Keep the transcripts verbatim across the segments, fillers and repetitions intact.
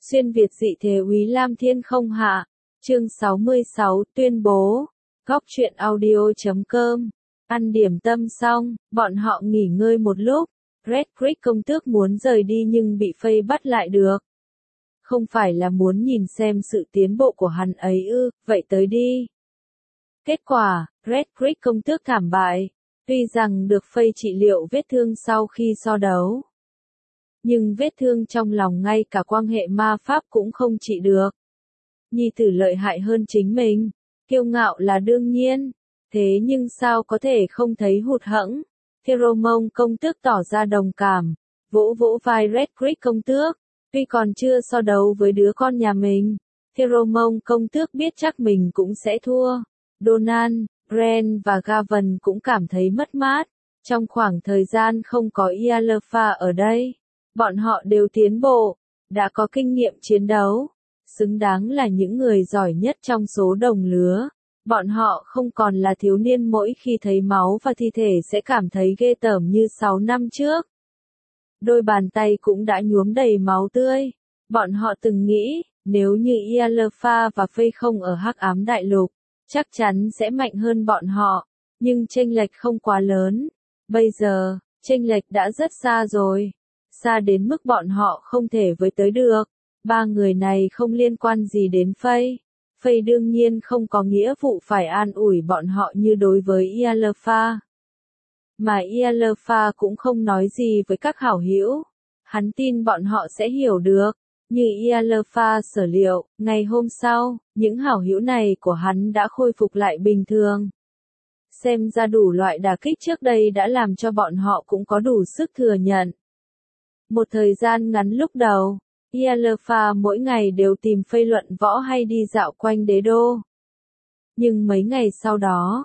Xuyên Việt dị thế Úy Lam Thiên không hạ. Chương sáu mươi sáu, tuyên bố. Góc truyện audio chấm com. Ăn điểm tâm xong, bọn họ nghỉ ngơi một lúc. Red Creek công tước muốn rời đi nhưng bị Faye bắt lại được. Không phải là muốn nhìn xem sự tiến bộ của hắn ấy ư, vậy tới đi. Kết quả, Red Creek công tước thảm bại. Tuy rằng được Faye trị liệu vết thương sau khi so đấu, nhưng vết thương trong lòng ngay cả quan hệ ma pháp cũng không trị được. Nhi tử lợi hại hơn chính mình, kiêu ngạo là đương nhiên, thế nhưng sao có thể không thấy hụt hẫng. Pheromone công tước tỏ ra đồng cảm, vỗ vỗ vai Red Creek công tước, tuy còn chưa so đấu với đứa con nhà mình. Pheromone công tước biết chắc mình cũng sẽ thua. Donald, Brent và Gavin cũng cảm thấy mất mát. Trong khoảng thời gian không có Ialfa ở đây, bọn họ đều tiến bộ, đã có kinh nghiệm chiến đấu, xứng đáng là những người giỏi nhất trong số đồng lứa. Bọn họ không còn là thiếu niên mỗi khi thấy máu và thi thể sẽ cảm thấy ghê tởm như sáu năm trước. Đôi bàn tay cũng đã nhuốm đầy máu tươi. Bọn họ từng nghĩ, nếu như Ialfa và Faye không ở Hắc Ám Đại Lục, chắc chắn sẽ mạnh hơn bọn họ, nhưng chênh lệch không quá lớn. Bây giờ, chênh lệch đã rất xa rồi, xa đến mức bọn họ không thể với tới được. Ba người này không liên quan gì đến Faye. Faye đương nhiên không có nghĩa vụ phải an ủi bọn họ như đối với Ialfa. Mà Ialfa cũng không nói gì với các hảo hữu. Hắn tin bọn họ sẽ hiểu được. Như Ialfa sở liệu, ngày hôm sau, những hảo hữu này của hắn đã khôi phục lại bình thường. Xem ra đủ loại đả kích trước đây đã làm cho bọn họ cũng có đủ sức thừa nhận. Một thời gian ngắn lúc đầu, Ialfa mỗi ngày đều tìm Faye luận võ hay đi dạo quanh đế đô. Nhưng mấy ngày sau đó,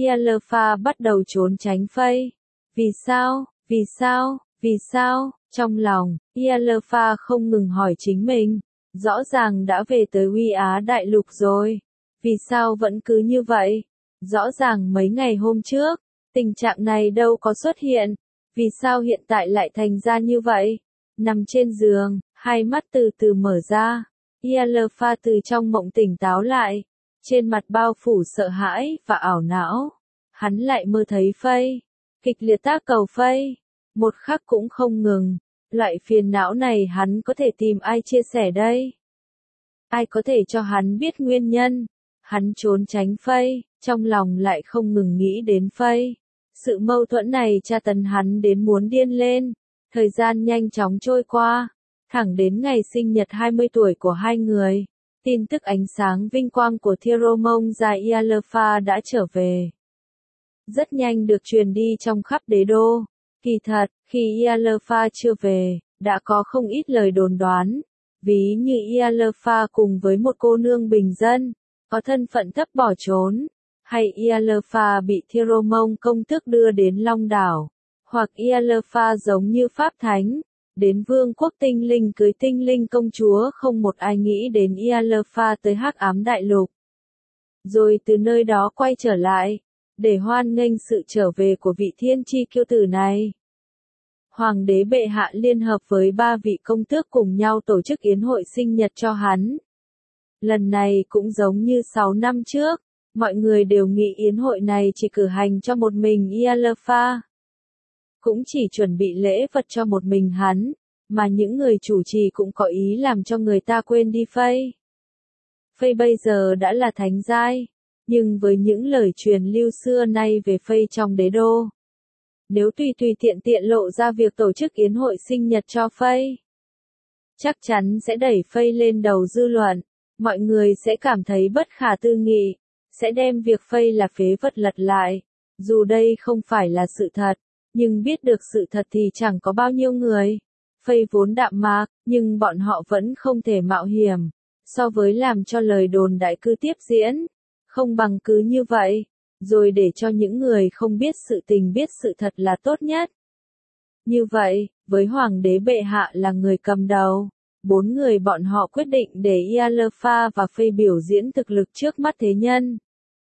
Ialfa bắt đầu trốn tránh Faye. Vì sao? Vì sao? Vì sao? Trong lòng, Ialfa không ngừng hỏi chính mình. Rõ ràng đã về tới Uy Á Đại Lục rồi. Vì sao vẫn cứ như vậy? Rõ ràng mấy ngày hôm trước, tình trạng này đâu có xuất hiện. Vì sao hiện tại lại thành ra như vậy? Nằm trên giường, hai mắt từ từ mở ra. Ialfa từ trong mộng tỉnh táo lại. Trên mặt bao phủ sợ hãi và ảo não. Hắn lại mơ thấy Faye. Kịch liệt tác cầu Faye. Một khắc cũng không ngừng. Loại phiền não này hắn có thể tìm ai chia sẻ đây? Ai có thể cho hắn biết nguyên nhân? Hắn trốn tránh Faye, trong lòng lại không ngừng nghĩ đến Faye. Sự mâu thuẫn này tra tấn hắn đến muốn điên lên. Thời gian nhanh chóng trôi qua, thẳng đến ngày sinh nhật hai mươi tuổi của hai người. Tin tức ánh sáng vinh quang của Pheromone và Ialfa đã trở về. Rất nhanh được truyền đi trong khắp đế đô. Kỳ thật, khi Ialfa chưa về, đã có không ít lời đồn đoán. Ví như Ialfa cùng với một cô nương bình dân, có thân phận thấp bỏ trốn. Hay Ialfa bị Pheromone công tước đưa đến Long Đảo. Hoặc Ialfa giống như Pháp Thánh, đến vương quốc tinh linh cưới tinh linh công chúa, không một ai nghĩ đến Ialfa tới Hắc Ám Đại Lục. Rồi từ nơi đó quay trở lại, để hoan nghênh sự trở về của vị thiên chi kiêu tử này. Hoàng đế bệ hạ liên hợp với ba vị công tước cùng nhau tổ chức yến hội sinh nhật cho hắn. Lần này cũng giống như sáu năm trước, mọi người đều nghĩ yến hội này chỉ cử hành cho một mình Ialfa. Cũng chỉ chuẩn bị lễ vật cho một mình hắn, mà những người chủ trì cũng có ý làm cho người ta quên đi Faye. Faye bây giờ đã là thánh giai, nhưng với những lời truyền lưu xưa nay về Faye trong đế đô, nếu tùy tùy tiện tiện lộ ra việc tổ chức yến hội sinh nhật cho Faye, chắc chắn sẽ đẩy Faye lên đầu dư luận. Mọi người sẽ cảm thấy bất khả tư nghị, sẽ đem việc Faye là phế vật lật lại. Dù đây không phải là sự thật, nhưng biết được sự thật thì chẳng có bao nhiêu người. Faye vốn đạm mạc, nhưng bọn họ vẫn không thể mạo hiểm. So với làm cho lời đồn đại cứ tiếp diễn, không bằng cứ như vậy, rồi để cho những người không biết sự tình biết sự thật là tốt nhất. Như vậy, với Hoàng đế bệ hạ là người cầm đầu, bốn người bọn họ quyết định để Ialfa và Faye biểu diễn thực lực trước mắt thế nhân.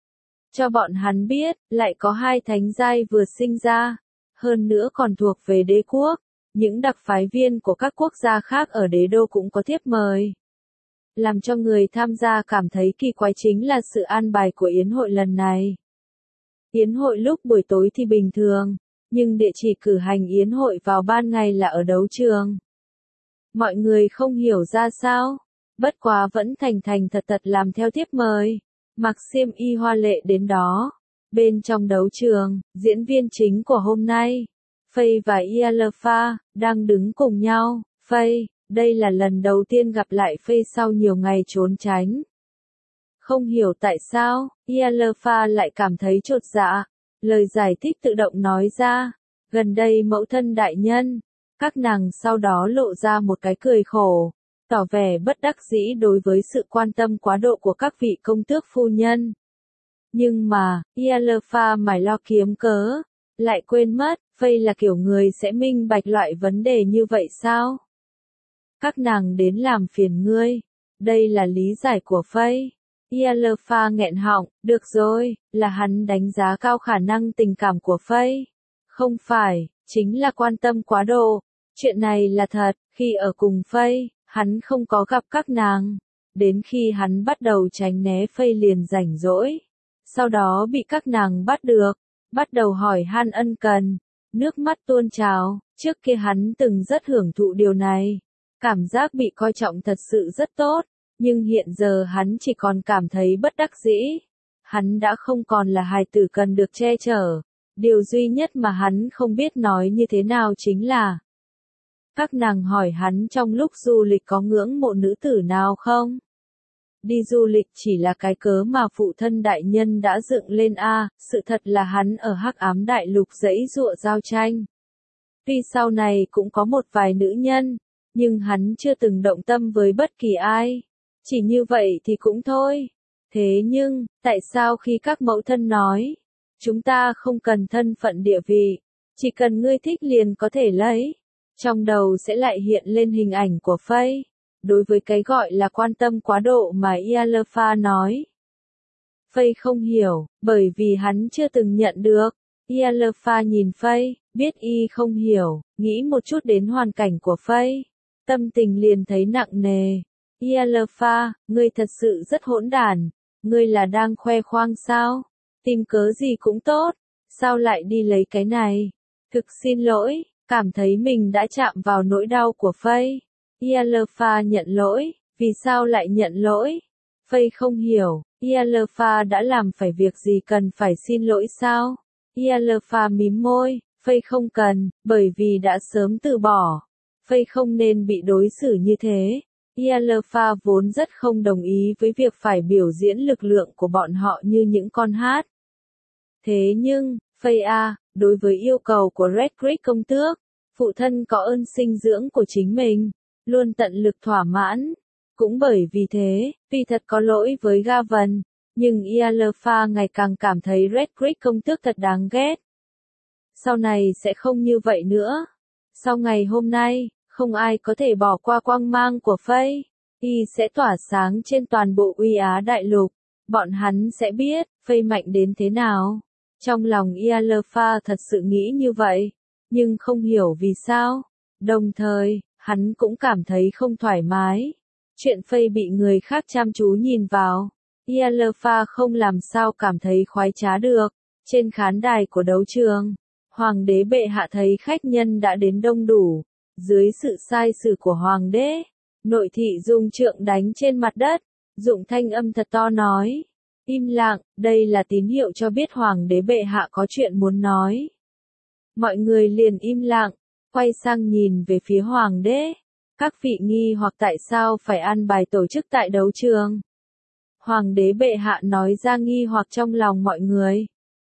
Cho bọn hắn biết, lại có hai thánh giai vừa sinh ra, hơn nữa còn thuộc về đế quốc. những đặc phái viên của các quốc gia khác ở đế đô cũng có thiếp mời. Làm cho người tham gia cảm thấy kỳ quái chính là sự an bài của yến hội lần này. Yến hội lúc buổi tối thì bình thường, nhưng địa chỉ cử hành yến hội vào ban ngày là ở đấu trường. Mọi người không hiểu ra sao, bất quá vẫn thành thành thật thật làm theo thiếp mời, mặc xiêm y hoa lệ đến đó. Bên trong đấu trường, diễn viên chính của hôm nay, Faye và Ialfa, đang đứng cùng nhau. Faye, đây là lần đầu tiên gặp lại Faye sau nhiều ngày trốn tránh. Không hiểu tại sao, Ialfa lại cảm thấy chột dạ. Lời giải thích tự động nói ra, gần đây mẫu thân đại nhân. Các nàng sau đó lộ ra một cái cười khổ, tỏ vẻ bất đắc dĩ đối với sự quan tâm quá độ của các vị công tước phu nhân. Nhưng mà, Ialfa mải lo kiếm cớ, lại quên mất, Faye là kiểu người sẽ minh bạch loại vấn đề như vậy sao? Các nàng đến làm phiền ngươi. Đây là lý giải của Faye. Ialfa nghẹn họng, được rồi, là hắn đánh giá cao khả năng tình cảm của Faye. Không phải, chính là quan tâm quá độ. Chuyện này là thật, khi ở cùng Faye, hắn không có gặp các nàng. Đến khi hắn bắt đầu tránh né Faye liền rảnh rỗi. Sau đó bị các nàng bắt được, bắt đầu hỏi han ân cần, nước mắt tuôn trào. Trước kia hắn từng rất hưởng thụ điều này, cảm giác bị coi trọng thật sự rất tốt, nhưng hiện giờ hắn chỉ còn cảm thấy bất đắc dĩ. Hắn đã không còn là hài tử cần được che chở, điều duy nhất mà hắn không biết nói như thế nào chính là các nàng hỏi hắn trong lúc du lịch có ngưỡng mộ nữ tử nào không? Đi du lịch chỉ là cái cớ mà phụ thân đại nhân đã dựng lên a, à, sự thật là hắn ở Hắc Ám Đại Lục giãy giụa giao tranh. Tuy sau này cũng có một vài nữ nhân, nhưng hắn chưa từng động tâm với bất kỳ ai. Chỉ như vậy thì cũng thôi. Thế nhưng, tại sao khi các mẫu thân nói, chúng ta không cần thân phận địa vị, chỉ cần ngươi thích liền có thể lấy, trong đầu sẽ lại hiện lên hình ảnh của Faye. Đối với cái gọi là quan tâm quá độ mà Ialfa nói, Faye không hiểu, bởi vì hắn chưa từng nhận được. Ialfa nhìn Faye, biết y không hiểu, nghĩ một chút đến hoàn cảnh của Faye, tâm tình liền thấy nặng nề. Ialfa, ngươi thật sự rất hỗn đản, ngươi là đang khoe khoang sao? Tìm cớ gì cũng tốt, sao lại đi lấy cái này? Thực xin lỗi, cảm thấy mình đã chạm vào nỗi đau của Faye. Ialfa nhận lỗi, vì sao lại nhận lỗi? Faye không hiểu, Ialfa đã làm phải việc gì cần phải xin lỗi sao? Ialfa mím môi, Faye không cần, bởi vì đã sớm từ bỏ. Faye không nên bị đối xử như thế. Ialfa vốn rất không đồng ý với việc phải biểu diễn lực lượng của bọn họ như những con hát. Thế nhưng, Faye a, đối với yêu cầu của Red Creek công tước, phụ thân có ơn sinh dưỡng của chính mình, luôn tận lực thỏa mãn. Cũng bởi vì thế, tuy thật có lỗi với Gavin, nhưng Ialfa ngày càng cảm thấy Red Creek công tước thật đáng ghét. Sau này sẽ không như vậy nữa. Sau ngày hôm nay, không ai có thể bỏ qua quang mang của Faye. Y sẽ tỏa sáng trên toàn bộ Uy Á Đại Lục. Bọn hắn sẽ biết, Faye mạnh đến thế nào. Trong lòng Ialfa thật sự nghĩ như vậy, nhưng không hiểu vì sao. Đồng thời, hắn cũng cảm thấy không thoải mái. Chuyện Faye bị người khác chăm chú nhìn vào, Ialfa không làm sao cảm thấy khoái trá được. Trên khán đài của đấu trường, Hoàng đế bệ hạ thấy khách nhân đã đến đông đủ. Dưới sự sai sử của Hoàng đế, nội thị dùng trượng đánh trên mặt đất, dụng thanh âm thật to nói. Im lặng, đây là tín hiệu cho biết Hoàng đế bệ hạ có chuyện muốn nói. Mọi người liền im lặng, quay sang nhìn về phía Hoàng đế. Các vị nghi hoặc tại sao phải an bài tổ chức tại đấu trường. Hoàng đế bệ hạ nói ra nghi hoặc trong lòng mọi người.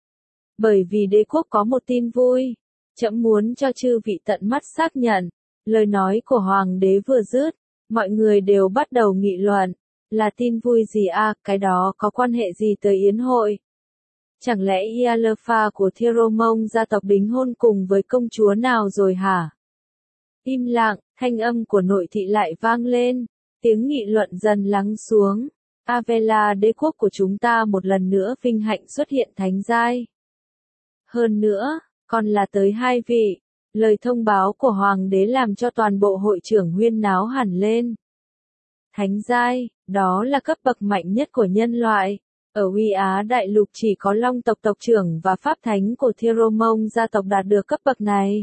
Bởi vì đế quốc có một tin vui, trẫm muốn cho chư vị tận mắt xác nhận. Lời nói của Hoàng đế vừa dứt, mọi người đều bắt đầu nghị luận. Là tin vui gì à, cái đó có quan hệ gì tới yến hội? Chẳng lẽ Ialfa của Thieromong gia tộc đính hôn cùng với công chúa nào rồi hả? Im lặng, thanh âm của nội thị lại vang lên, tiếng nghị luận dần lắng xuống. Avella đế quốc của chúng ta một lần nữa vinh hạnh xuất hiện thánh giai. Hơn nữa, còn là tới hai vị, Lời thông báo của hoàng đế làm cho toàn bộ hội trưởng huyên náo hẳn lên. Thánh giai, đó là cấp bậc mạnh nhất của nhân loại. Ở Uy Á Đại Lục chỉ có Long tộc tộc trưởng và pháp thánh của Thieromong gia tộc đạt được cấp bậc này.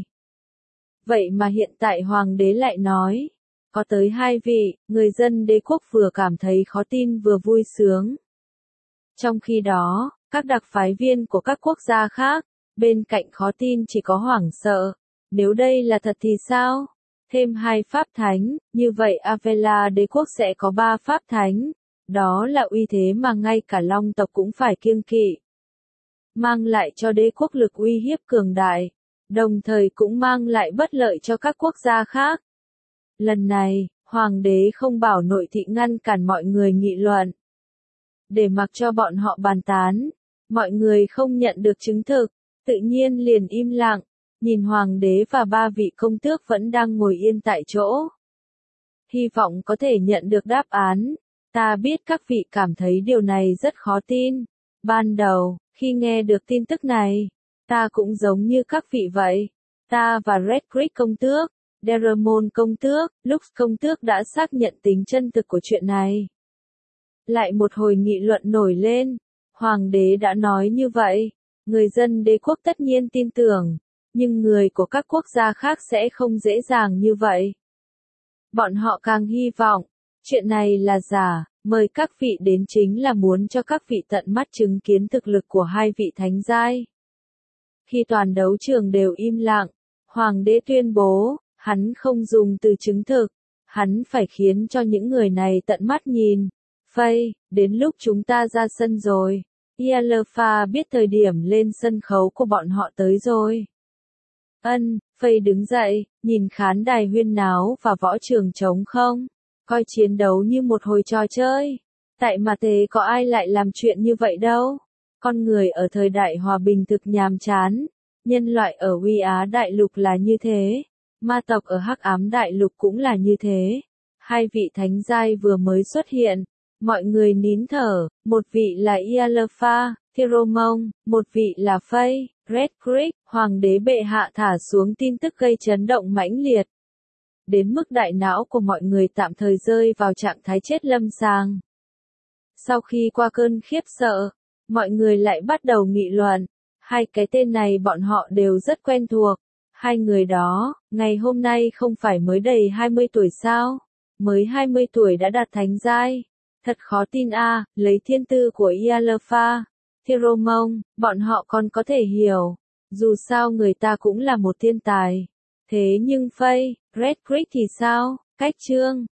Vậy mà hiện tại hoàng đế lại nói, có tới hai vị, người dân đế quốc vừa cảm thấy khó tin vừa vui sướng. Trong khi đó, các đặc phái viên của các quốc gia khác, bên cạnh khó tin chỉ có hoảng sợ. Nếu đây là thật thì sao? Thêm hai pháp thánh, như vậy Avella đế quốc sẽ có ba pháp thánh. Đó là uy thế mà ngay cả Long tộc cũng phải kiêng kỵ. Mang lại cho đế quốc lực uy hiếp cường đại, đồng thời cũng mang lại bất lợi cho các quốc gia khác. Lần này, hoàng đế không bảo nội thị ngăn cản mọi người nghị luận. Để mặc cho bọn họ bàn tán, mọi người không nhận được chứng thực, tự nhiên liền im lặng, nhìn hoàng đế và ba vị công tước vẫn đang ngồi yên tại chỗ. Hy vọng có thể nhận được đáp án. Ta biết các vị cảm thấy điều này rất khó tin. Ban đầu, khi nghe được tin tức này, ta cũng giống như các vị vậy. Ta và Red Creek công tước, Deramon công tước, Lux công tước đã xác nhận tính chân thực của chuyện này. Lại một hồi nghị luận nổi lên. Hoàng đế đã nói như vậy. Người dân đế quốc tất nhiên tin tưởng. Nhưng người của các quốc gia khác sẽ không dễ dàng như vậy. Bọn họ càng hy vọng. Chuyện này là giả, mời các vị đến chính là muốn cho các vị tận mắt chứng kiến thực lực của hai vị thánh giai. Khi toàn đấu trường đều im lặng, hoàng đế tuyên bố, hắn không dùng từ chứng thực, hắn phải khiến cho những người này tận mắt nhìn. Phây, đến lúc chúng ta ra sân rồi. Ialfa biết thời điểm lên sân khấu của bọn họ tới rồi. Ân, Phây đứng dậy, nhìn khán đài huyên náo và võ trường trống không. Coi chiến đấu như một hồi trò chơi. Tại mà thế có ai lại làm chuyện như vậy đâu. Con người ở thời đại hòa bình thực nhàm chán. Nhân loại ở Uy Á Đại Lục là như thế. Ma tộc ở Hắc Ám Đại Lục cũng là như thế. Hai vị thánh giai vừa mới xuất hiện. Mọi người nín thở. Một vị là Ialfa, Thieromong, một vị là Phây, Red Creek. Hoàng đế bệ hạ thả xuống tin tức gây chấn động mãnh liệt. Đến mức đại não của mọi người tạm thời rơi vào trạng thái chết lâm sàng. Sau khi qua cơn khiếp sợ, mọi người lại bắt đầu nghị luận. Hai cái tên này bọn họ đều rất quen thuộc. Hai người đó, ngày hôm nay không phải mới đầy hai mươi tuổi sao? Mới hai mươi tuổi đã đạt thánh giai. Thật khó tin a, à, lấy thiên tư của Ialfa, Thieromong, bọn họ còn có thể hiểu. Dù sao người ta cũng là một thiên tài. Thế nhưng Phây, Red Creek thì sao? Cách chương